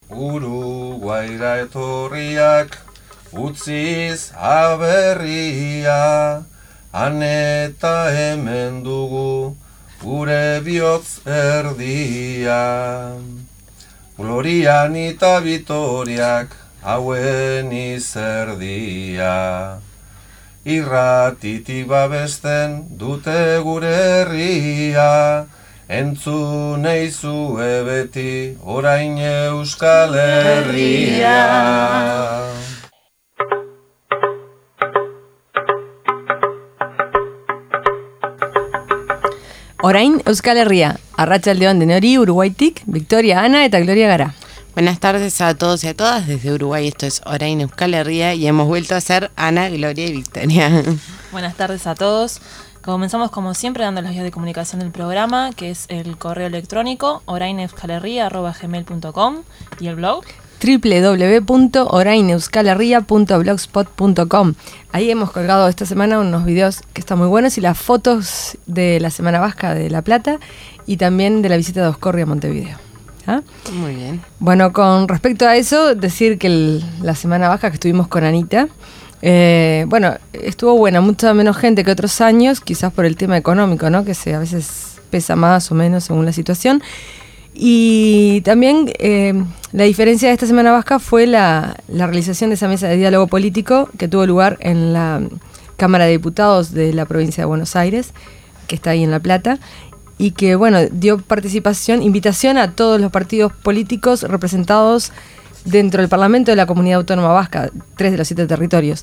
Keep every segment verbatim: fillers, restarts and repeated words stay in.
Uruguaira etorriak utziz aberria, han eta hemen dugu gure bihotz erdia. Glorian eta bitoriak hauen izerdia, irratitik babesten dute gure herria, entzun eizue beti orain Euskal Herria. Orain Euskal Herria, arratsaldeon denori Uruguaitik, Victoria, Ana eta Gloria gara. Buenas tardes a todos y a todas desde Uruguay, esto es Orain Euskal Herria y hemos vuelto a ser Ana, Gloria y Victoria. Buenas tardes a todos. Comenzamos como siempre dando las vías de comunicación del programa, que es el correo electrónico orain euskal herria arroba gmail punto com y el blog doble u doble u doble u punto orain euskal herria punto blogspot punto com. Ahí hemos colgado esta semana unos videos que están muy buenos y las fotos de la Semana Vasca de La Plata y también de la visita de Oscorri a Montevideo. ¿Ah? Muy bien. Bueno, con respecto a eso, decir que el, la Semana Vasca que estuvimos con Anita, eh, bueno, estuvo buena, mucha menos gente que otros años, quizás por el tema económico, ¿no? Que se, a veces pesa más o menos según la situación. Y también eh, la diferencia de esta Semana Vasca fue la, la realización de esa mesa de diálogo político que tuvo lugar en la Cámara de Diputados de la provincia de Buenos Aires, que está ahí en La Plata, y que, bueno, dio participación, invitación a todos los partidos políticos representados dentro del Parlamento de la Comunidad Autónoma Vasca, tres de los siete territorios.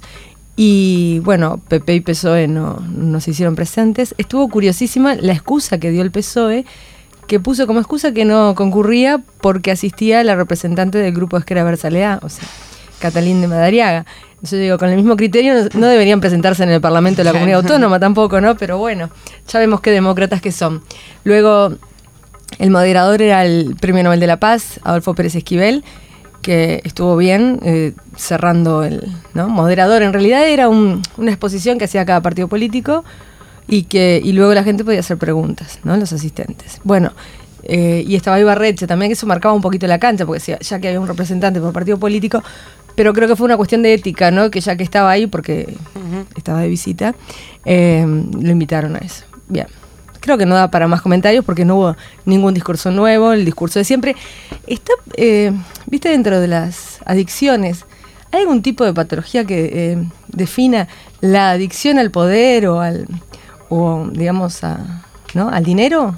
Y, bueno, P P y P S O E no, no se hicieron presentes. Estuvo curiosísima la excusa que dio el P S O E, que puso como excusa que no concurría porque asistía la representante del grupo Esquerra Bertzalea, o sea, Catalín de Madariaga. Yo digo, con el mismo criterio no, no deberían presentarse en el Parlamento de la Comunidad Autónoma tampoco, ¿no? Pero bueno, ya vemos qué demócratas que son. Luego, el moderador era el Premio Nobel de la Paz, Adolfo Pérez Esquivel, que estuvo bien, eh, cerrando el, ¿no? Moderador. En realidad era un, una exposición que hacía cada partido político y que y luego la gente podía hacer preguntas, ¿no? Los asistentes. Bueno, eh, y estaba Ibarretxe también, que eso marcaba un poquito la cancha, porque ya, ya que había un representante por partido político, pero creo que fue una cuestión de ética, ¿no? Que ya que estaba ahí, porque uh-huh. estaba de visita, eh, lo invitaron a eso. Bien. Creo que no da para más comentarios porque no hubo ningún discurso nuevo, el discurso de siempre. Está, eh, viste, dentro de las adicciones, ¿hay algún tipo de patología que eh, defina la adicción al poder o al, o digamos, a, ¿no? al dinero?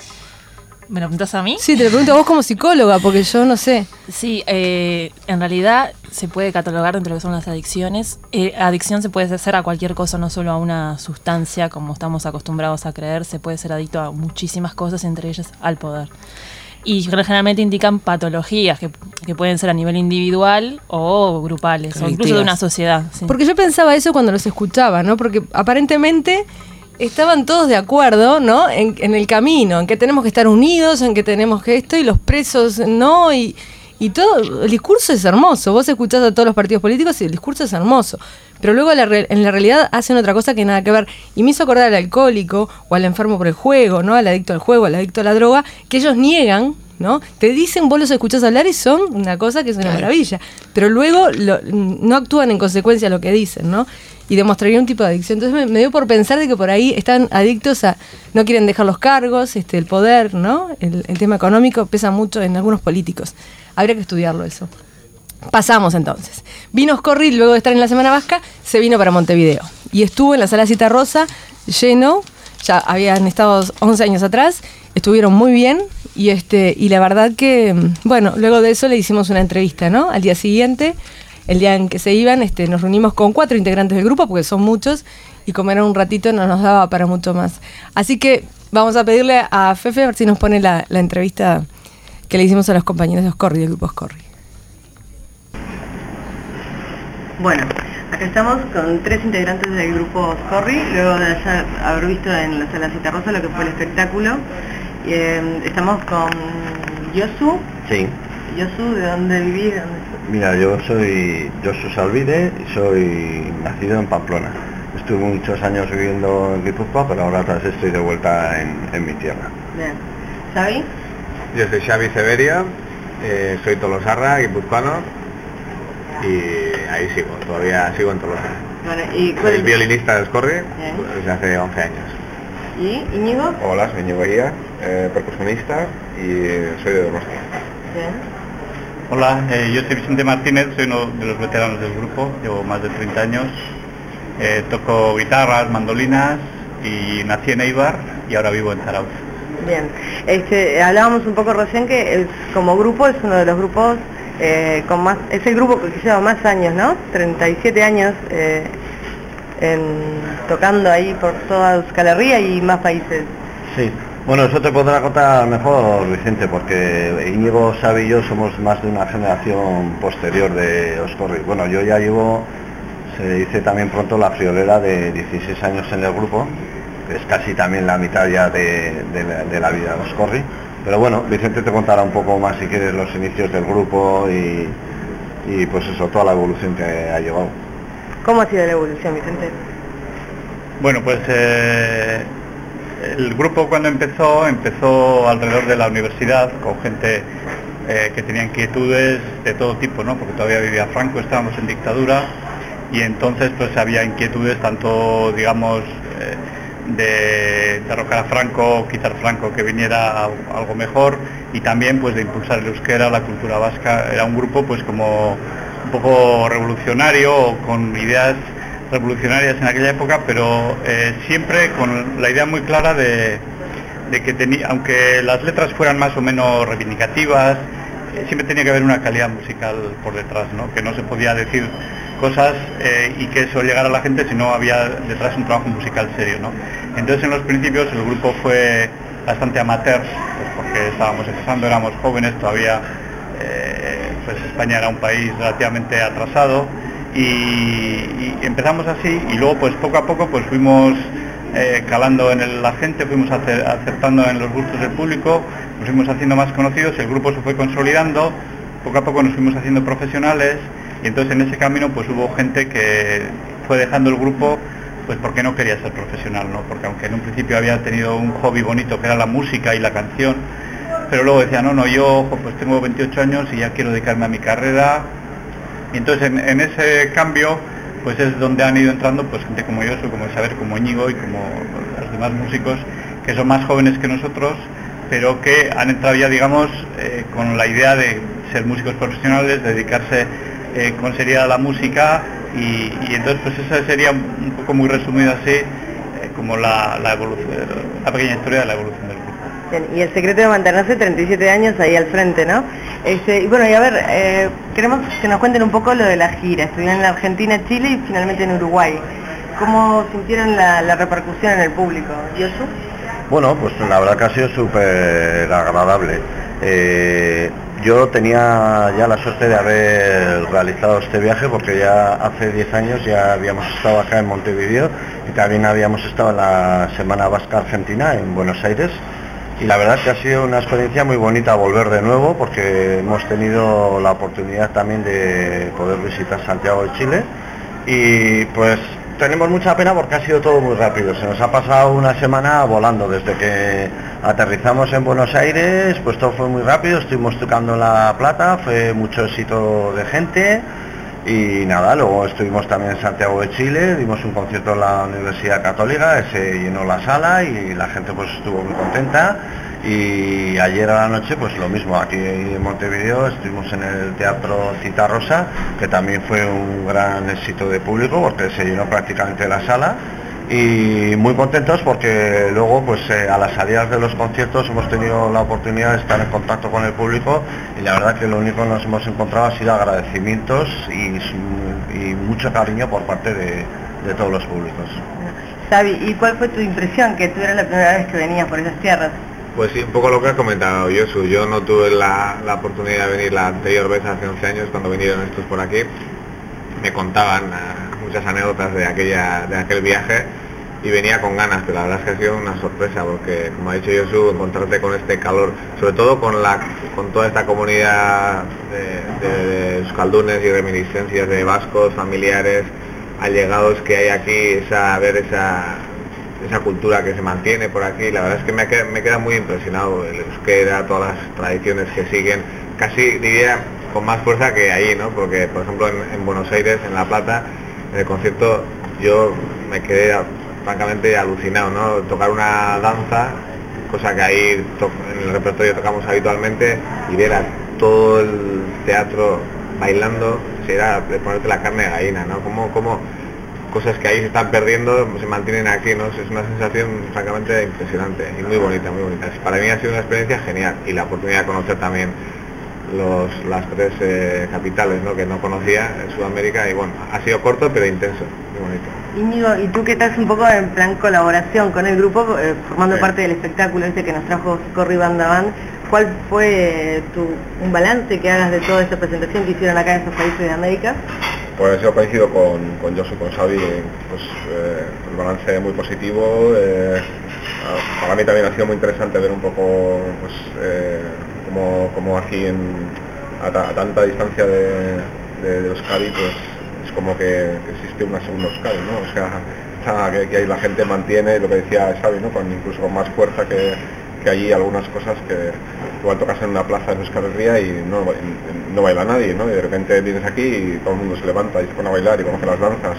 ¿Me lo preguntas a mí? Sí, te lo pregunto a vos como psicóloga, porque yo no sé. Sí, eh, en realidad se puede catalogar dentro de lo que son las adicciones. Eh, adicción se puede hacer a cualquier cosa, no solo a una sustancia, como estamos acostumbrados a creer. Se puede ser adicto a muchísimas cosas, entre ellas al poder. Y generalmente indican patologías que, que pueden ser a nivel individual o grupales, o incluso de una sociedad. Sí. Porque yo pensaba eso cuando los escuchaba, ¿no? Porque aparentemente estaban todos de acuerdo, ¿no? En, en el camino, en que tenemos que estar unidos, en que tenemos que esto, y los presos, ¿no? Y, y todo, el discurso es hermoso. Vos escuchás a todos los partidos políticos y el discurso es hermoso. Pero luego la re, en la realidad hacen otra cosa que nada que ver. Y me hizo acordar al alcohólico o al enfermo por el juego, ¿no? Al adicto al juego, al adicto a la droga, que ellos niegan, ¿no? Te dicen, vos los escuchás hablar y son una cosa que es una maravilla. Pero luego lo, no actúan en consecuencia a lo que dicen, ¿no? Y demostraría un tipo de adicción. Entonces me, me dio por pensar de que por ahí están adictos a, no quieren dejar los cargos, este, el poder, ¿no? El, el tema económico pesa mucho en algunos políticos. Habría que estudiarlo eso. Pasamos entonces. Vino Oscorri, luego de estar en la Semana Vasca, se vino para Montevideo. Y estuvo en la Sala Cita Rosa, lleno, ya habían estado once años atrás, estuvieron muy bien. Y este y la verdad que, bueno, luego de eso le hicimos una entrevista, ¿no? Al día siguiente, el día en que se iban, este, nos reunimos con cuatro integrantes del grupo, porque son muchos, y comer un ratito no nos daba para mucho más. Así que vamos a pedirle a Fefe a ver si nos pone la, la entrevista que le hicimos a los compañeros de Oscorri, del grupo Oscorri. Bueno, acá estamos con tres integrantes del grupo Oscorri, luego de ya haber visto en la Sala Cita Rosa lo que fue el espectáculo. Eh, estamos con Yosu. Sí. Yosu, ¿de dónde vivís? ¿Dónde sos? Mira, yo soy Yosu Salvide y soy nacido en Pamplona. Estuve muchos años viviendo en Guipúzcoa, pero ahora tras estoy de vuelta en, en mi tierra. Bien. ¿Xavi? Yo soy Xavi Severia eh, soy tolosarra, guipuzcoano, y ahí sigo, todavía sigo en Tolosa. Bueno, ¿y cuál Soy es? violinista de Oscorri Bien. desde hace once años. ¿Y Íñigo? Hola, soy Íñigo Guía, eh, percusionista y soy de Donostia. Bien. Hola, eh, yo soy Vicente Martínez, soy uno de los veteranos del grupo, llevo más de treinta años, eh, toco guitarras, mandolinas y nací en Eibar y ahora vivo en Zarauz. Bien. Este, hablábamos un poco recién que es, como grupo es uno de los grupos eh, con más, es el grupo que lleva más años, ¿no? treinta y siete años eh, en, tocando ahí por toda Euskal Herria y más países. Sí, bueno, eso te podrá contar mejor Vicente, porque Íñigo, Xavi y yo somos más de una generación posterior de Oscorri. Bueno, yo ya llevo, se dice también pronto, la friolera de dieciséis años en el grupo, que es casi también la mitad ya de, de, la, de la vida de Oscorri. Pero bueno, Vicente te contará un poco más si quieres los inicios del grupo y, y pues eso, toda la evolución que ha llevado. ¿Cómo ha sido la evolución, Vicente? Bueno, pues eh, el grupo cuando empezó, empezó alrededor de la universidad, con gente eh, que tenía inquietudes de todo tipo, ¿no? Porque todavía vivía Franco, estábamos en dictadura, y entonces pues había inquietudes tanto, digamos, eh, de derrocar a Franco, quitar Franco, que viniera algo mejor, y también pues de impulsar el euskera, la cultura vasca. Era un grupo pues como un poco revolucionario, con ideas revolucionarias en aquella época, pero eh, siempre con la idea muy clara de, de que tenía, aunque las letras fueran más o menos reivindicativas, eh, siempre tenía que haber una calidad musical por detrás, ¿no? Que no se podía decir cosas eh, y que eso llegara a la gente si no había detrás un trabajo musical serio, ¿no? Entonces en los principios el grupo fue bastante amateur, pues porque estábamos empezando, éramos jóvenes, todavía eh, pues España era un país relativamente atrasado, y, y empezamos así, y luego pues poco a poco pues fuimos eh, calando en el, la gente, fuimos acer, acertando en los gustos del público, nos fuimos haciendo más conocidos, el grupo se fue consolidando, poco a poco nos fuimos haciendo profesionales, y entonces en ese camino pues hubo gente que fue dejando el grupo pues porque no quería ser profesional, ¿no? Porque aunque en un principio había tenido un hobby bonito que era la música y la canción, pero luego decía, no, no, yo pues tengo veintiocho años y ya quiero dedicarme a mi carrera. Y entonces en, en ese cambio pues es donde han ido entrando pues gente como yo, como Isabel, como Íñigo y como los demás músicos que son más jóvenes que nosotros, pero que han entrado ya, digamos, eh, con la idea de ser músicos profesionales, de dedicarse eh, con seriedad a la música, y, y entonces pues esa sería un poco muy resumido así eh, como la, la evolución, la pequeña historia de la evolución del grupo. Bien, y el secreto de mantenerse treinta y siete años ahí al frente, ¿no? Este, y bueno, y a ver, eh, queremos que nos cuenten un poco lo de la gira. Estuvieron en Argentina, Chile y finalmente en Uruguay. ¿Cómo sintieron la, la repercusión en el público? ¿Yosu? Bueno, pues la verdad que ha sido súper agradable. Eh, yo tenía ya la suerte de haber realizado este viaje porque ya hace diez años ya habíamos estado acá en Montevideo y también habíamos estado en la Semana Vasca Argentina en Buenos Aires. Y la verdad es que ha sido una experiencia muy bonita volver de nuevo porque hemos tenido la oportunidad también de poder visitar Santiago de Chile y pues tenemos mucha pena porque ha sido todo muy rápido, se nos ha pasado una semana volando desde que aterrizamos en Buenos Aires, pues todo fue muy rápido, estuvimos tocando La Plata, fue mucho éxito de gente y nada, luego estuvimos también en Santiago de Chile, dimos un concierto en la Universidad Católica, se llenó la sala y la gente pues estuvo muy contenta y ayer a la noche pues lo mismo, aquí en Montevideo estuvimos en el Teatro Citarrosa, que también fue un gran éxito de público porque se llenó prácticamente la sala y muy contentos porque luego pues eh, a las salidas de los conciertos hemos tenido la oportunidad de estar en contacto con el público y la verdad que lo único que nos hemos encontrado ha sido agradecimientos y, y mucho cariño por parte de, de todos los públicos. Xavi, ¿y cuál fue tu impresión que tú eras la primera vez que venías por esas tierras? Pues sí, un poco lo que has comentado, Yosu. Yo no tuve la, la oportunidad de venir la anterior vez, hace once años, cuando vinieron estos por aquí. Me contaban uh, muchas anécdotas de aquella de aquel viaje y venía con ganas, pero la verdad es que ha sido una sorpresa porque, como ha dicho Yosu, encontrarte con este calor, sobre todo con la con toda esta comunidad de, de, de euskaldunes y reminiscencias de vascos, familiares, allegados que hay aquí, esa ver esa esa cultura que se mantiene por aquí. La verdad es que me, queda, me queda muy impresionado el euskera, todas las tradiciones que siguen, casi diría con más fuerza que ahí, ¿no? Porque, por ejemplo, en, en Buenos Aires, en La Plata, en el concierto, yo me quedé francamente alucinado, ¿no? Tocar una danza, cosa que ahí en el repertorio tocamos habitualmente, y ver a todo el teatro bailando, si era de ponerte la carne de gallina, ¿no? Como, como cosas que ahí se están perdiendo se mantienen aquí, ¿no? Es una sensación francamente impresionante y muy bonita, muy bonita. Para mí ha sido una experiencia genial, y la oportunidad de conocer también los, las tres eh, capitales, ¿no? Que no conocía en Sudamérica, y bueno, ha sido corto pero intenso, muy bonito. Íñigo, y tú que estás un poco en plan colaboración con el grupo, eh, formando sí. parte del espectáculo este que nos trajo Corri Banda Band, ¿cuál fue eh, tu, un balance que hagas de toda esta presentación que hicieron acá en esos países de América? Pues yo coincido con, con Josu, con Xavi, pues eh, el balance muy positivo. Eh, para mí también ha sido muy interesante ver un poco pues eh, como, como aquí en, a, a tanta distancia de, de, de Euskadi, pues es como que, que existe una segunda Euskadi, ¿no? O sea, que, que ahí la gente mantiene lo que decía Xavi, ¿no? Con, incluso con más fuerza que, que allí algunas cosas que igual tocas en una plaza en Euskal Herria y no, no baila nadie, ¿no? Y de repente vienes aquí y todo el mundo se levanta y se pone a bailar y conoce las danzas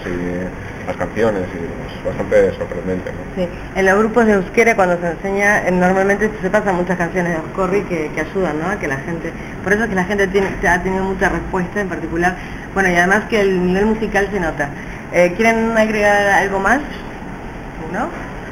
y las canciones, y es bastante sorprendente, ¿no? Sí, en los grupos de euskera cuando se enseña, normalmente se pasan muchas canciones de Corri que, que ayudan, ¿no? A que la gente, por eso es que la gente tiene, ha tenido mucha respuesta en particular, bueno, y además que el nivel musical se nota. Eh, ¿Quieren agregar algo más? ¿No?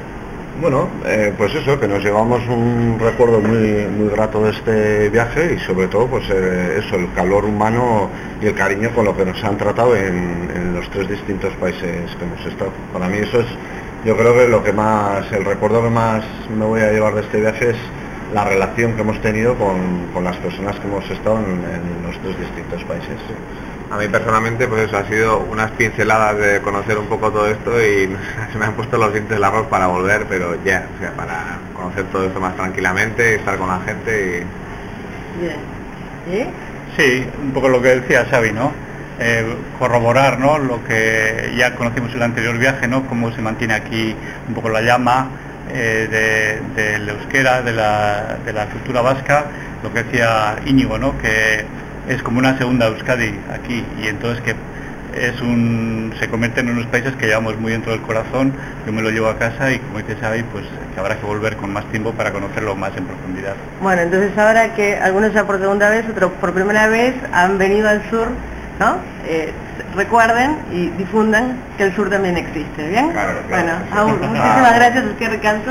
Bueno, eh, pues eso, que nos llevamos un recuerdo muy muy grato de este viaje, y sobre todo pues eh, eso, el calor humano y el cariño con lo que nos han tratado en, en los tres distintos países que hemos estado. Para mí eso es, yo creo que lo que más, el recuerdo que más me voy a llevar de este viaje es la relación que hemos tenido con, con las personas que hemos estado en, en los tres distintos países. Sí. A mí personalmente pues eso ha sido unas pinceladas de conocer un poco todo esto, y se me han puesto los dientes largos para volver, pero ya, yeah, o sea, para conocer todo esto más tranquilamente y estar con la gente y... Bien. ¿Sí? Sí, un poco lo que decía Xavi, ¿no? Eh, corroborar, ¿no? Lo que ya conocimos en el anterior viaje, ¿no? Cómo se mantiene aquí un poco la llama eh, de, del euskera, de la, de la cultura vasca, lo que decía Íñigo, ¿no? Que es como una segunda Euskadi aquí, y entonces que es un se convierten en unos países que llevamos muy dentro del corazón. Yo me lo llevo a casa, y como dice Xavi, pues que habrá que volver con más tiempo para conocerlo más en profundidad. Bueno, entonces ahora que algunos ya por segunda vez, otros por primera vez han venido al sur, ¿no? Eh, recuerden y difundan que el sur también existe, ¿bien? Claro, claro. Bueno, Aur, muchísimas gracias, es que recanso.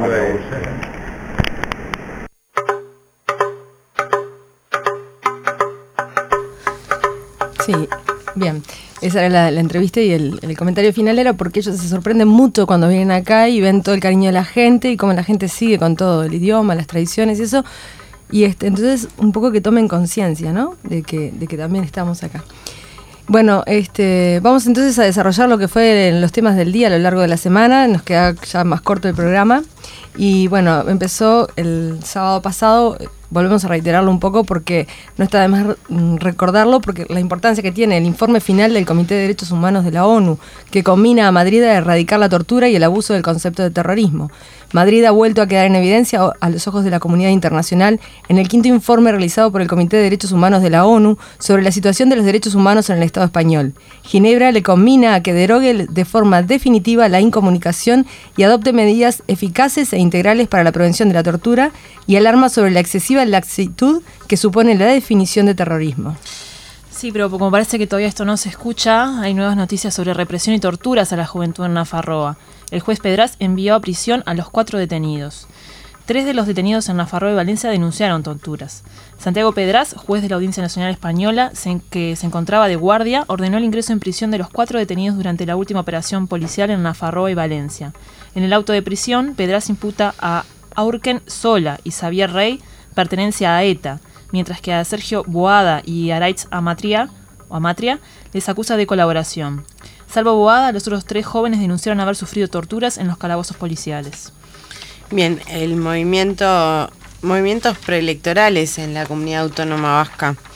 Sí, bien. Esa era la, la entrevista, y el, el comentario final era porque ellos se sorprenden mucho cuando vienen acá y ven todo el cariño de la gente y cómo la gente sigue con todo el idioma, las tradiciones y eso. Y este, entonces un poco que tomen conciencia, ¿no? De que, de que también estamos acá. Bueno, este, vamos entonces a desarrollar lo que fue en los temas del día a lo largo de la semana. Nos queda ya más corto el programa. Y bueno, empezó el sábado pasado, volvemos a reiterarlo un poco porque no está de más recordarlo, porque la importancia que tiene el informe final del Comité de Derechos Humanos de la ONU, que combina a Madrid a erradicar la tortura y el abuso del concepto de terrorismo. Madrid ha vuelto a quedar en evidencia a los ojos de la comunidad internacional en el quinto informe realizado por el Comité de Derechos Humanos de la ONU sobre la situación de los derechos humanos en el Estado español. Ginebra le conmina a que derogue de forma definitiva la incomunicación y adopte medidas eficaces e integrales para la prevención de la tortura, y alarma sobre la excesiva laxitud que supone la definición de terrorismo. Sí, pero como parece que todavía esto no se escucha, hay nuevas noticias sobre represión y torturas a la juventud en Nafarroa. El juez Pedraz envió a prisión a los cuatro detenidos. Tres de los detenidos en Nafarroa y Valencia denunciaron torturas. Santiago Pedraz, juez de la Audiencia Nacional Española, se, que se encontraba de guardia, ordenó el ingreso en prisión de los cuatro detenidos durante la última operación policial en Nafarroa y Valencia. En el auto de prisión, Pedraz imputa a Aurken Sola y Xavier Rey pertenencia a ETA, mientras que a Sergio Boada y Araitz Amatria, o Amatria les acusa de colaboración. Salvo Boada, los otros tres jóvenes denunciaron haber sufrido torturas en los calabozos policiales. Bien, el movimiento, movimientos preelectorales en la comunidad autónoma vasca.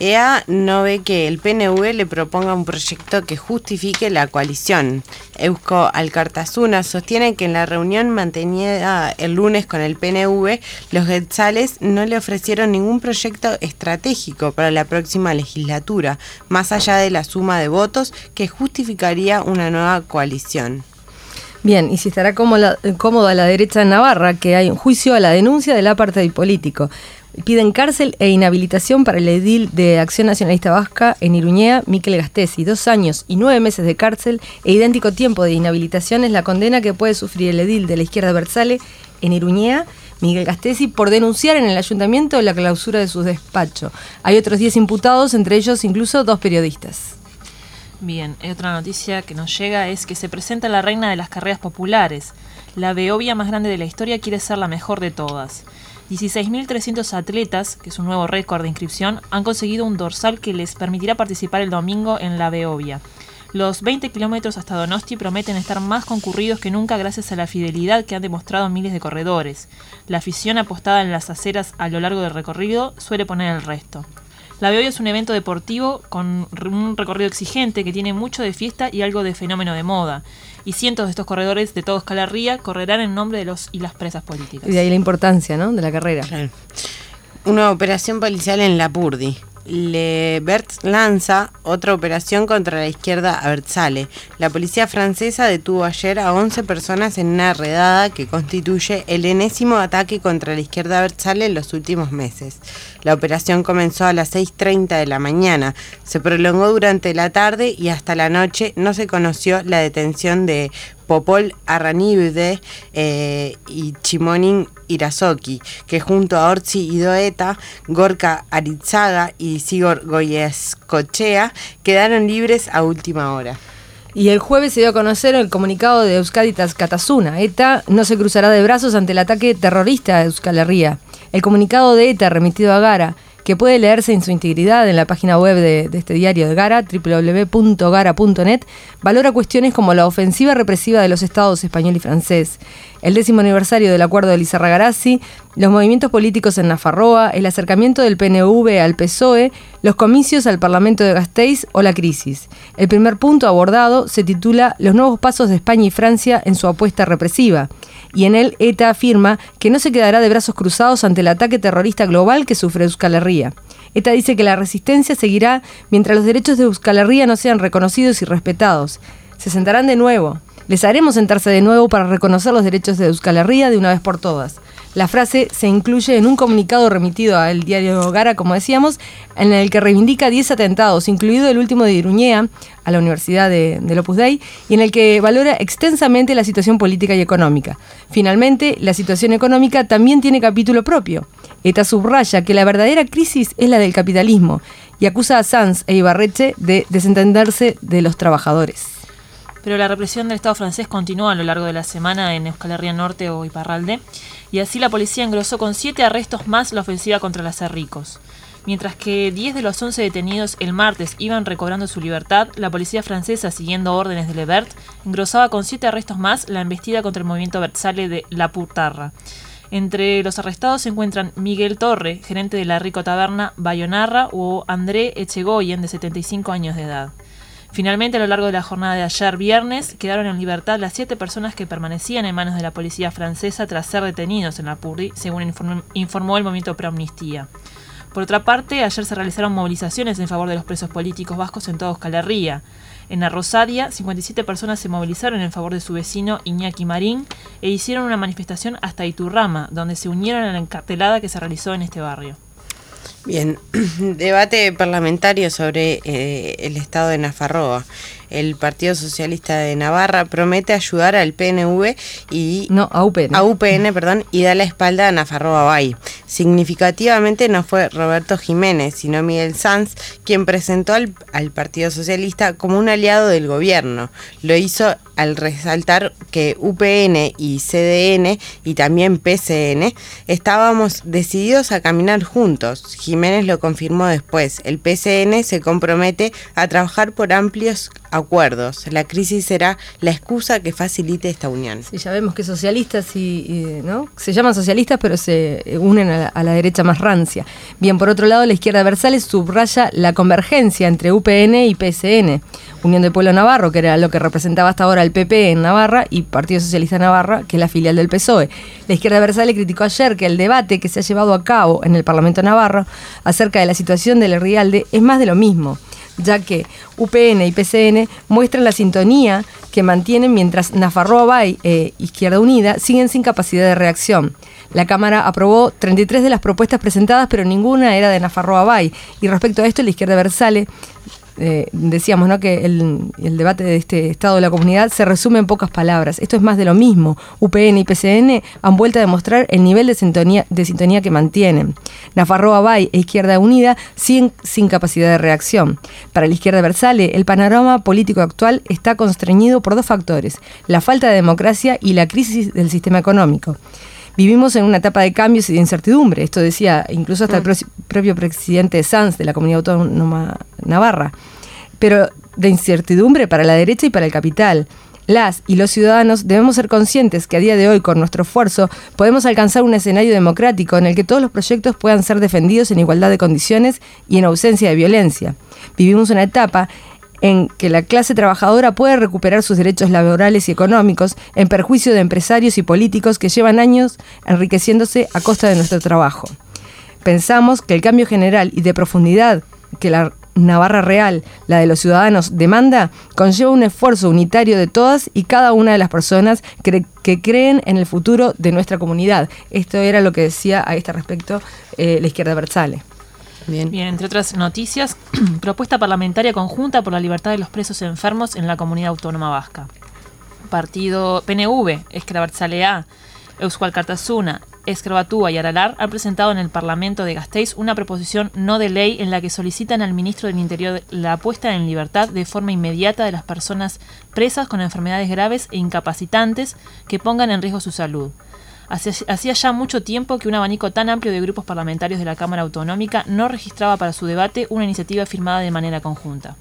E A no ve que el P N V le proponga un proyecto que justifique la coalición. Eusko Alkartasuna sostiene que en la reunión mantenida el lunes con el P N V, los Getzales no le ofrecieron ningún proyecto estratégico para la próxima legislatura, más allá de la suma de votos que justificaría una nueva coalición. Bien, y si estará cómoda, cómoda la derecha en Navarra, que hay un juicio a la denuncia del apartheid político. Piden cárcel e inhabilitación para el edil de Acción Nacionalista Vasca en Iruñea, Mikel Gasteiz. Dos años y nueve meses de cárcel e idéntico tiempo de inhabilitación es la condena que puede sufrir el edil de la izquierda Abertzale en Iruñea, Mikel Gasteiz, por denunciar en el ayuntamiento la clausura de su despacho. Hay otros diez imputados, entre ellos incluso dos periodistas. Bien, otra noticia que nos llega es que se presenta la reina de las carreras populares. La Beovia más grande de la historia quiere ser la mejor de todas. dieciséis mil trescientos atletas, que es un nuevo récord de inscripción, han conseguido un dorsal que les permitirá participar el domingo en la Beovia. Los veinte kilómetros hasta Donosti prometen estar más concurridos que nunca gracias a la fidelidad que han demostrado miles de corredores. La afición apostada en las aceras a lo largo del recorrido suele poner el resto. La Beovia es un evento deportivo con un recorrido exigente que tiene mucho de fiesta y algo de fenómeno de moda. Y cientos de estos corredores de todo Euskal Herria correrán en nombre de los y las presas políticas. Y de ahí la importancia, ¿no?, de la carrera. Claro. Una operación policial en Lapurdi. Lebert lanza otra operación contra la izquierda Abertzale. La policía francesa detuvo ayer a once personas en una redada que constituye el enésimo ataque contra la izquierda Abertzale en los últimos meses. La operación comenzó a las seis treinta de la mañana, se prolongó durante la tarde y hasta la noche no se conoció la detención de Popol Arranibide eh, y Chimonin Irazoki, que junto a Ortzi Idoeta, Gorka Aritzaga y Sigor Goyescochea quedaron libres a última hora. Y el jueves se dio a conocer el comunicado de Euskaditas Katasuna. ETA no se cruzará de brazos ante el ataque terrorista de Euskal Herria. El comunicado de ETA remitido a Gara, que puede leerse en su integridad en la página web de, de este diario de Gara, doble u doble u doble u punto gara punto net, valora cuestiones como la ofensiva represiva de los estados español y francés, el décimo aniversario del acuerdo de Lizarra-Garazi, los movimientos políticos en Nafarroa, el acercamiento del P N V al P S O E, los comicios al Parlamento de Gasteiz o la crisis. El primer punto abordado se titula Los nuevos pasos de España y Francia en su apuesta represiva, y en él ETA afirma que no se quedará de brazos cruzados ante el ataque terrorista global que sufre Euskal Herria. ETA dice que la resistencia seguirá mientras los derechos de Euskal Herria no sean reconocidos y respetados. Se sentarán de nuevo. Les haremos sentarse de nuevo para reconocer los derechos de Euskal Herria de una vez por todas. La frase se incluye en un comunicado remitido al diario Gara, como decíamos, en el que reivindica diez atentados, incluido el último de Iruñea, a la Universidad de, del Opus Dei, y en el que valora extensamente la situación política y económica. Finalmente, la situación económica también tiene capítulo propio. ETA subraya que la verdadera crisis es la del capitalismo y acusa a Sanz e Ibarretxe de desentenderse de los trabajadores. Pero la represión del Estado francés continuó a lo largo de la semana en Euskal Herria Norte o Iparralde, y así la policía engrosó con siete arrestos más la ofensiva contra las Cerricos. Mientras que diez de los once detenidos el martes iban recobrando su libertad, la policía francesa, siguiendo órdenes de Lebert, engrosaba con siete arrestos más la embestida contra el movimiento Abertzale de La Putarra. Entre los arrestados se encuentran Miguel Torre, gerente de la Rico Taberna Bayonarra, o André Echegoyen, de setenta y cinco años de edad. Finalmente, a lo largo de la jornada de ayer viernes, quedaron en libertad las siete personas que permanecían en manos de la policía francesa tras ser detenidos en la Lapurdi, según informó el movimiento Pro-Amnistía. Por otra parte, ayer se realizaron movilizaciones en favor de los presos políticos vascos en toda Euskal Herria. En Arrosadia, cincuenta y siete personas se movilizaron en favor de su vecino Iñaki Marín e hicieron una manifestación hasta Iturrama, donde se unieron a la encartelada que se realizó en este barrio. Bien, debate parlamentario sobre eh, el estado de Nafarroa. El Partido Socialista de Navarra promete ayudar al P N V y no a U P N, a U P N perdón, y da la espalda a Nafarroa Bay. Significativamente no fue Roberto Jiménez, sino Miguel Sanz, quien presentó al, al Partido Socialista como un aliado del gobierno. Lo hizo al resaltar que U P N y C D N y también P C N estábamos decididos a caminar juntos. Jiménez lo confirmó después. El P C N se compromete a trabajar por amplios acuerdos. La crisis será la excusa que facilite esta unión. Sí, ya vemos que socialistas y, y ¿no? se llaman socialistas, pero se unen a la, a la derecha más rancia. Bien, por otro lado, la izquierda Versales subraya la convergencia entre U P N y P S N, Unión del Pueblo Navarro, que era lo que representaba hasta ahora el P P en Navarra, y Partido Socialista Navarra, que es la filial del P S O E. La izquierda Versales criticó ayer que el debate que se ha llevado a cabo en el Parlamento Navarro acerca de la situación del Rialde es más de lo mismo, ya que U P N y P S N muestran la sintonía que mantienen mientras Nafarroa Bay e Izquierda Unida siguen sin capacidad de reacción. La Cámara aprobó treinta y tres de las propuestas presentadas, pero ninguna era de Nafarroa Bay. Y respecto a esto, la izquierda Versales, eh, decíamos, ¿no?, que el, el debate de este estado de la comunidad se resume en pocas palabras. Esto es más de lo mismo. U P N y P S N han vuelto a demostrar el nivel de sintonía, de sintonía que mantienen. Nafarroa Bay e Izquierda Unida siguen sin capacidad de reacción. Para la izquierda Versales, el panorama político actual está constreñido por dos factores: la falta de democracia y la crisis del sistema económico. Vivimos en una etapa de cambios y de incertidumbre. Esto decía incluso hasta el pro- propio presidente Sanz de la Comunidad Autónoma Navarra. Pero de incertidumbre para la derecha y para el capital. Las y los ciudadanos debemos ser conscientes que a día de hoy, con nuestro esfuerzo, podemos alcanzar un escenario democrático en el que todos los proyectos puedan ser defendidos en igualdad de condiciones y en ausencia de violencia. Vivimos una etapa en que la clase trabajadora puede recuperar sus derechos laborales y económicos en perjuicio de empresarios y políticos que llevan años enriqueciéndose a costa de nuestro trabajo. Pensamos que el cambio general y de profundidad que la Navarra real, la de los ciudadanos, demanda, conlleva un esfuerzo unitario de todas y cada una de las personas que, que creen en el futuro de nuestra comunidad. Esto era lo que decía a este respecto eh, la izquierda Versales. Bien. Bien, entre otras noticias, propuesta parlamentaria conjunta por la libertad de los presos enfermos en la Comunidad Autónoma Vasca. Partido P N V, Ezker Abertzalea, Euskal Alkartasuna, Ezker Batua y Aralar han presentado en el Parlamento de Gasteiz una proposición no de ley en la que solicitan al ministro del Interior la puesta en libertad de forma inmediata de las personas presas con enfermedades graves e incapacitantes que pongan en riesgo su salud. Hacía ya mucho tiempo que un abanico tan amplio de grupos parlamentarios de la Cámara Autonómica no registraba para su debate una iniciativa firmada de manera conjunta.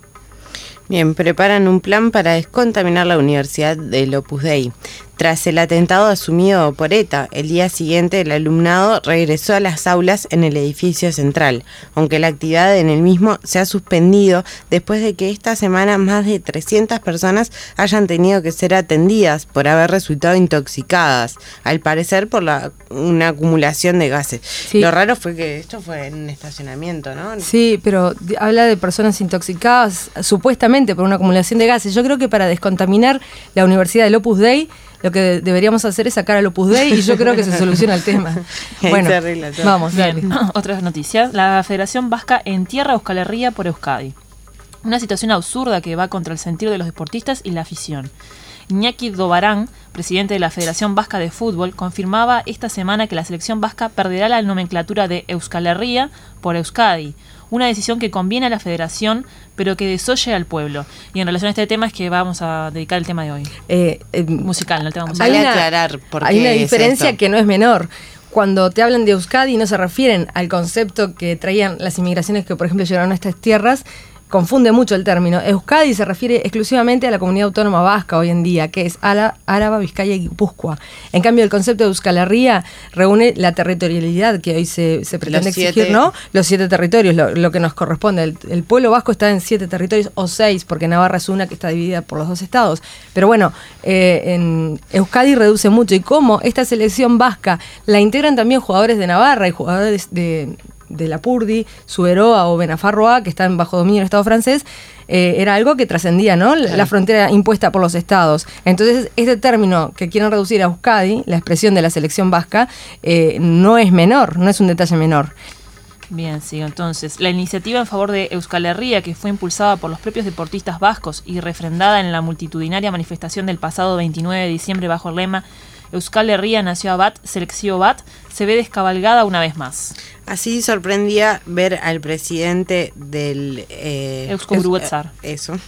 Bien, preparan un plan para descontaminar la Universidad del Opus Dei. Tras el atentado asumido por ETA, el día siguiente el alumnado regresó a las aulas en el edificio central, aunque la actividad en el mismo se ha suspendido después de que esta semana más de trescientas personas hayan tenido que ser atendidas por haber resultado intoxicadas, al parecer por la, una acumulación de gases. Sí. Lo raro fue que esto fue en un estacionamiento, ¿no? Sí, pero habla de personas intoxicadas supuestamente por una acumulación de gases. Yo creo que para descontaminar la Universidad del Opus Dei, lo que de- deberíamos hacer es sacar al Opus Dei y yo creo que se soluciona el tema. Bueno, vamos, dale. Bien. Otras noticias. La Federación Vasca entierra a Euskal Herria por Euskadi. Una situación absurda que va contra el sentido de los deportistas y la afición. Iñaki Dobarán, presidente de la Federación Vasca de Fútbol, confirmaba esta semana que la selección vasca perderá la nomenclatura de Euskal Herria por Euskadi. Una decisión que conviene a la federación, pero que desoye al pueblo. Y en relación a este tema es que vamos a dedicar el tema de hoy. Eh, eh, musical, no el tema musical. Vale aclarar por qué Hay una es diferencia esto. que no es menor. Cuando te hablan de Euskadi no se refieren al concepto que traían las inmigraciones que, por ejemplo, llegaron a estas tierras. Confunde mucho el término. Euskadi se refiere exclusivamente a la comunidad autónoma vasca hoy en día, que es Álava, Vizcaya y Guipúzcoa. En cambio, el concepto de Euskal Herria reúne la territorialidad que hoy se, se pretende Los siete. exigir, ¿no? Los siete territorios, lo, lo que nos corresponde. El, el pueblo vasco está en siete territorios, o seis, porque Navarra es una que está dividida por los dos estados. Pero bueno, eh, en Euskadi reduce mucho. Y como esta selección vasca la integran también jugadores de Navarra y jugadores de... de la Purdi, Suberoa o Benafarroa, que están bajo dominio del Estado francés, eh, era algo que trascendía, ¿no? La, la frontera impuesta por los estados. Entonces, este término que quieren reducir a Euskadi, la expresión de la selección vasca, eh, no es menor, no es un detalle menor. Bien, sigo entonces. La iniciativa en favor de Euskal Herria, que fue impulsada por los propios deportistas vascos y refrendada en la multitudinaria manifestación del pasado veintinueve de diciembre bajo el lema Euskal Herria nació Bat, Selecció Bat, se ve descabalgada una vez más. Así sorprendía ver al presidente del... Eh, Eusko Burutzar. Eso.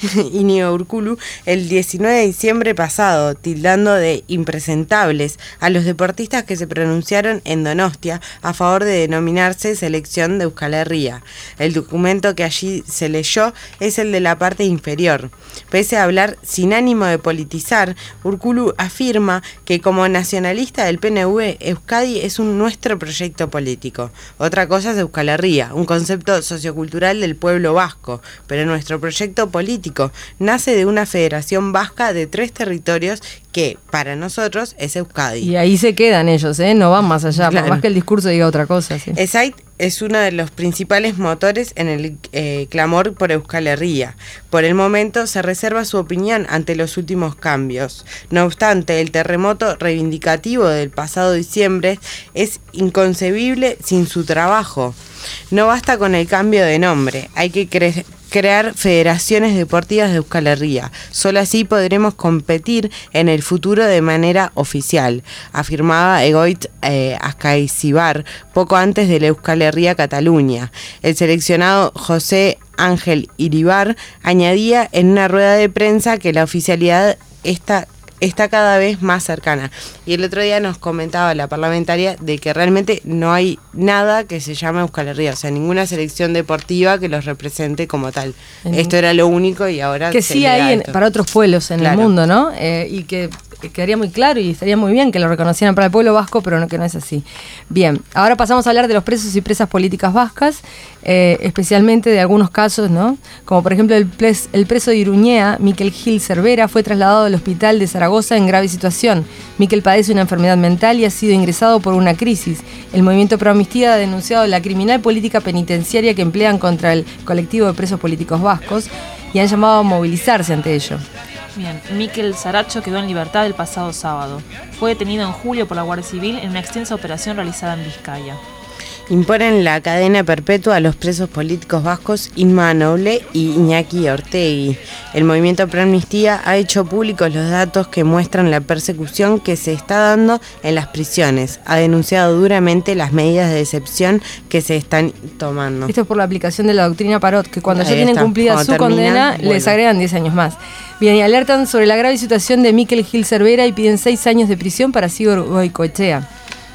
Íñigo Urkullu, el diecinueve de diciembre pasado, tildando de impresentables a los deportistas que se pronunciaron en Donostia a favor de denominarse Selección de Euskal Herria. El documento que allí se leyó es el de la parte inferior. Pese a hablar sin ánimo de politizar, Urkullu afirma que como nacionalista del P N V, Euskadi es un nuestro proyecto político. Otra cosa es Euskal Herria, un concepto sociocultural del pueblo vasco, pero nuestro proyecto político nace de una federación vasca de tres territorios que, para nosotros, es Euskadi. Y ahí se quedan ellos, ¿eh? No van más allá, Claro. por más que el discurso diga otra cosa. Sí. Ezait es uno de los principales motores en el eh, clamor por Euskal Herria. Por el momento se reserva su opinión ante los últimos cambios. No obstante, el terremoto reivindicativo del pasado diciembre es inconcebible sin su trabajo. No basta con el cambio de nombre, hay que cre- crear federaciones deportivas de Euskal Herria. Solo así podremos competir en el futuro de manera oficial, afirmaba Egoitz eh, Azkaizibar poco antes de la Euskal Herria Cataluña. El seleccionado José Ángel Iribar añadía en una rueda de prensa que la oficialidad está está cada vez más cercana. Y el otro día nos comentaba la parlamentaria de que realmente no hay nada que se llame Euskal Herria, o sea, ninguna selección deportiva que los represente como tal. En Esto era lo único y ahora que se sí le da hay en- esto. para otros pueblos en Claro. el mundo, ¿no? Eh, y que quedaría muy claro y estaría muy bien que lo reconocieran para el pueblo vasco, pero no, que no es así. Bien, ahora pasamos a hablar de los presos y presas políticas vascas, eh, especialmente de algunos casos, ¿no? Como por ejemplo el, pres- el preso de Iruñea, Miquel Gil Cervera, fue trasladado al hospital de Zaragoza en grave situación. Miquel padece una enfermedad mental y ha sido ingresado por una crisis. El movimiento Pro Amnistía ha denunciado la criminal política penitenciaria que emplean contra el colectivo de presos políticos vascos y han llamado a movilizarse ante ello. Bien, Miquel Saracho quedó en libertad el pasado sábado. Fue detenido en julio por la Guardia Civil en una extensa operación realizada en Vizcaya. Imponen la cadena perpetua a los presos políticos vascos Inma Noble y Iñaki Ortegui. El movimiento Pro Amnistía ha hecho públicos los datos que muestran la persecución que se está dando en las prisiones. Ha denunciado duramente las medidas de excepción que se están tomando. Esto es por la aplicación de la doctrina Parot, que cuando Ahí ya tienen está. cumplida Cuando su termina, condena, vuelve. les agregan diez años más. Bien, y alertan sobre la grave situación de Miquel Gil Cervera y piden seis años de prisión para Sigor Goicoechea.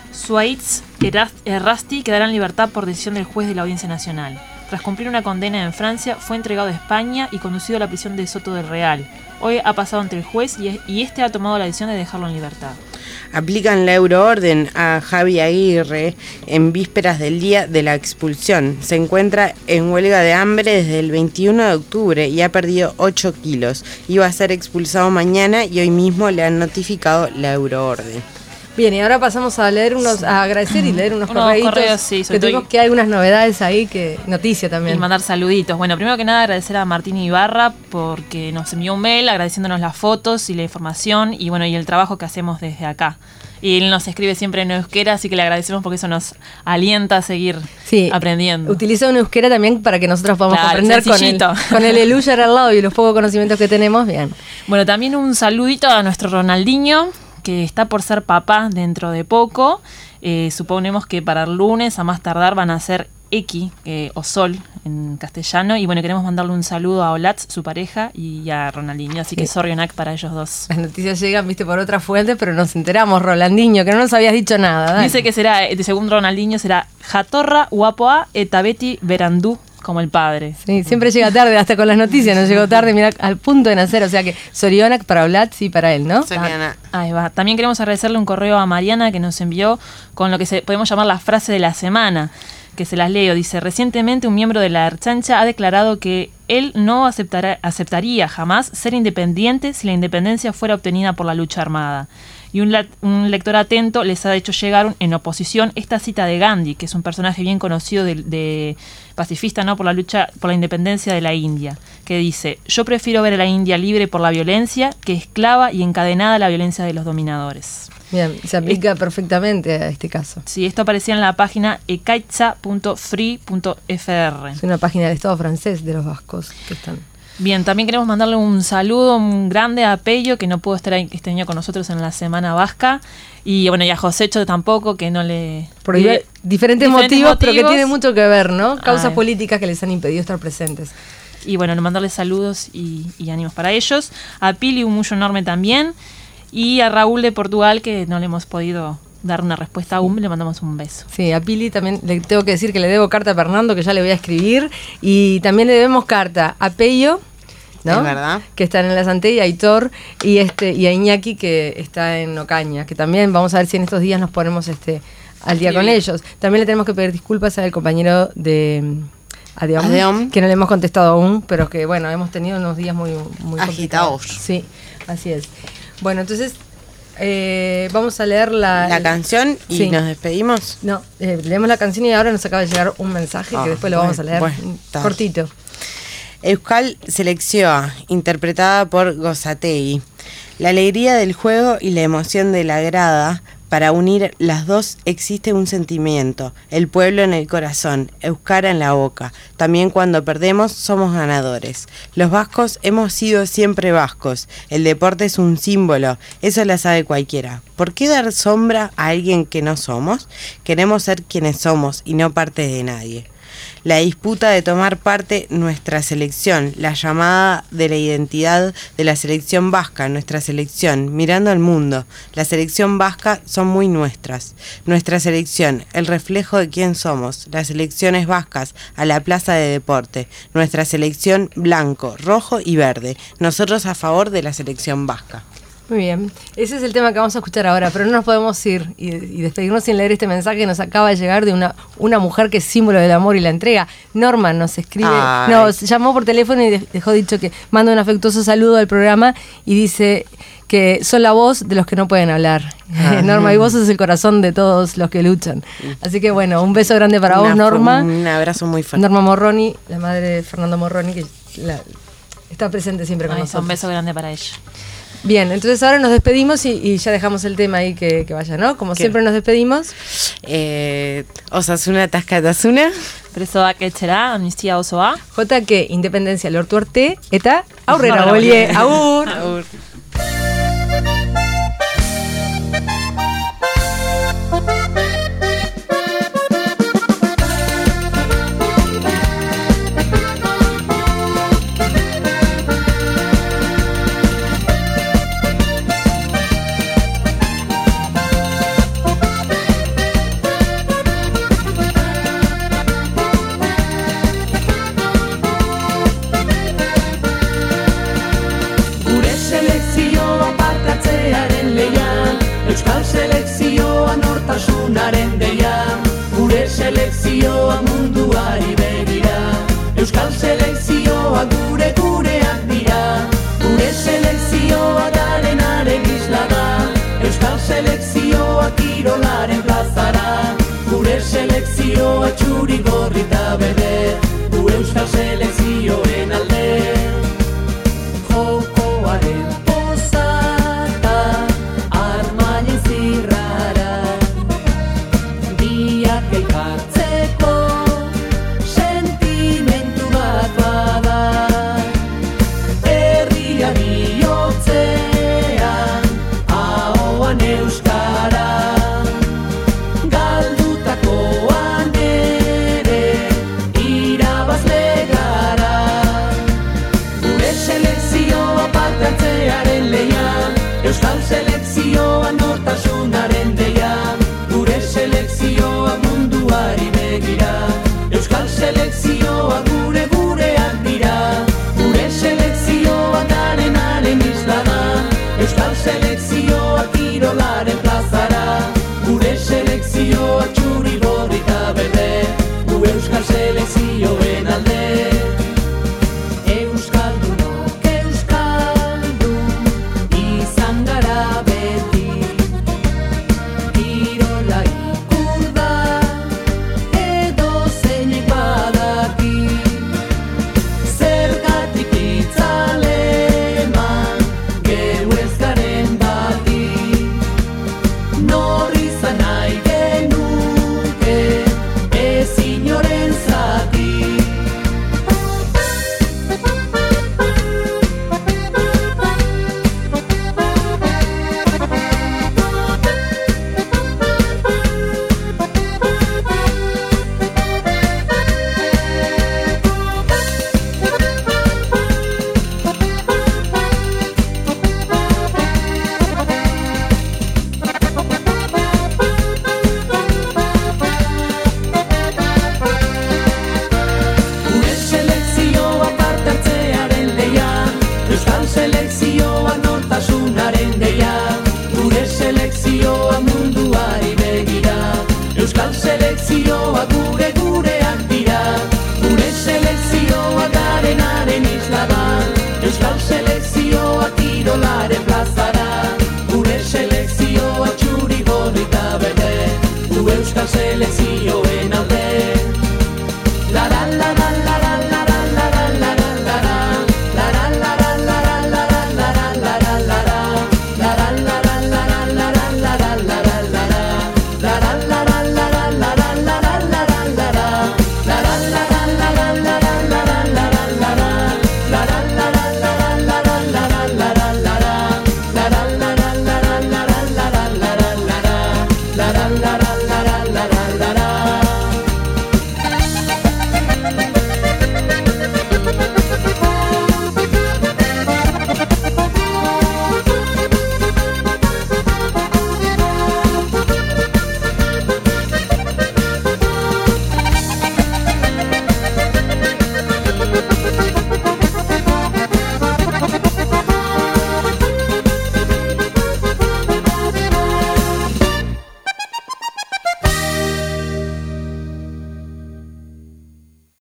Suaitz Errasti quedará en libertad por decisión del juez de la Audiencia Nacional. Tras cumplir una condena en Francia, fue entregado a España y conducido a la prisión de Soto del Real. Hoy ha pasado ante el juez y, y este ha tomado la decisión de dejarlo en libertad. Aplican la euroorden a Javi Aguirre en vísperas del día de la expulsión. Se encuentra en huelga de hambre desde el veintiuno de octubre y ha perdido ocho kilos. Iba a ser expulsado mañana y hoy mismo le han notificado la euroorden. Bien, y ahora pasamos a leer unos, a agradecer y leer unos, Unos correitos, correos, sí, sobre que todo tuvimos y- que hay algunas novedades ahí, que noticia también. Y mandar saluditos. Bueno, primero que nada agradecer a Martín Ibarra porque nos envió un mail agradeciéndonos las fotos y la información y bueno, y el trabajo que hacemos desde acá. Y él nos escribe siempre en euskera, así que le agradecemos porque eso nos alienta a seguir Sí, aprendiendo. Utiliza una euskera también para que nosotros podamos Claro, aprender con el, sencillito. con el Eluyer al lado y los pocos conocimientos que tenemos. Bien. Bueno, también un saludito a nuestro Ronaldinho, que está por ser papá dentro de poco. Eh, suponemos que para el lunes, a más tardar, van a ser X eh, o Sol en castellano. Y bueno, queremos mandarle un saludo a Olatz, su pareja, y a Ronaldinho. Así que Sí. Sorrionac para ellos dos. Las noticias llegan, viste, por otra fuente, pero nos enteramos, Rolandinho, que no nos habías dicho nada. dale. Dice que será, eh, según Ronaldinho, será Jatorra, Guapoa, Etabeti, Verandú, como el padre. Sí, siempre llega tarde, hasta con las noticias, nos llegó tarde, mira, al punto de nacer, o sea que Sorionac para Olatz y para él, ¿no? Soriana. Ahí va. También queremos agradecerle un correo a Mariana que nos envió con lo que se, podemos llamar la frase de la semana, que se las leo. Dice, recientemente un miembro de la Ertzaintza ha declarado que él no aceptará, aceptaría jamás ser independiente si la independencia fuera obtenida por la lucha armada. Y un, la- un lector atento les ha hecho llegar en oposición esta cita de Gandhi, que es un personaje bien conocido de, de pacifista, ¿no?, por la lucha por la independencia de la India, que dice, yo prefiero ver a la India libre por la violencia que esclava y encadenada a la violencia de los dominadores. Bien, se aplica perfectamente a este caso. Sí, esto aparecía en la página ekaitza punto free punto f r. Es una página del Estado francés de los vascos que están. Bien, también queremos mandarle un saludo un grande a Pello, que no pudo estar ahí este año con nosotros en la Semana Vasca. Y bueno, y a Josécho tampoco, que no le... Por y- diferentes, diferentes motivos, pero que motivos. tiene mucho que ver, ¿no? Causas Ay. políticas que les han impedido estar presentes. Y bueno, mandarles saludos y, y ánimos para ellos. A Pili un mucho enorme también. Y a Raúl de Portugal, que no le hemos podido dar una respuesta aún, le mandamos un beso. Sí, a Pili también le tengo que decir que le debo carta a Fernando, que ya le voy a escribir. Y también le debemos carta a Pello, ¿no? Es verdad. Que está en la Santé, y a Aitor y, este, y a Iñaki, que está en Ocaña. Que también vamos a ver si en estos días nos ponemos este al día sí. con ellos. También le tenemos que pedir disculpas al compañero de... Adeom, Adeom, que no le hemos contestado aún, pero que bueno, hemos tenido unos días muy, muy agitados. Sí, así es. Bueno, entonces eh, vamos a leer la, la canción y sí. nos despedimos. No, eh, leemos la canción y ahora nos acaba de llegar un mensaje ah, que después lo bueno, vamos a leer bueno, cortito. Euskal Selekzioa, interpretada por Gozategi. La alegría del juego y la emoción de la grada. Para unir las dos existe un sentimiento, el pueblo en el corazón, euskara en la boca. También cuando perdemos somos ganadores. Los vascos hemos sido siempre vascos. El deporte es un símbolo, eso la sabe cualquiera. ¿Por qué dar sombra a alguien que no somos? Queremos ser quienes somos y no parte de nadie. La disputa de tomar parte nuestra selección, la llamada de la identidad de la selección vasca, nuestra selección, mirando al mundo. La selección vasca son muy nuestras. Nuestra selección, el reflejo de quién somos. Las selecciones vascas a la plaza de deporte. Nuestra selección blanco, rojo y verde. Nosotros a favor de la selección vasca. Muy bien, ese es el tema que vamos a escuchar ahora, pero no nos podemos ir y, y despedirnos sin leer este mensaje que nos acaba de llegar de una, una mujer que es símbolo del amor y la entrega. Norma nos escribe, Ay. nos llamó por teléfono y dejó dicho que manda un afectuoso saludo al programa y dice que son la voz de los que no pueden hablar. Ah. Norma, y vos sos el corazón de todos los que luchan. Así que bueno, un beso grande para una, vos, Norma. Un abrazo muy fuerte. Norma Morroni, la madre de Fernando Morroni, que la, está presente siempre con Ay, nosotros. Un beso grande para ella. Bien, entonces ahora nos despedimos y, y ya dejamos el tema ahí que, que vaya, ¿no? Como ¿Qué? siempre nos despedimos. Eh, Osasuna, Taskatasuna. Presoak etxera, amnistia osoa. J K, Independencia lortu arte, eta aurrera bolie. Agur. Agur. Nortasunaren deia, gure selekzioa munduari begira. Euskal selekzioa gure gureak dira, gure selekzioa garenaren isla da. Euskal selekzioa kirolaren plazara, gure selekzioa txuri gorri eta berde.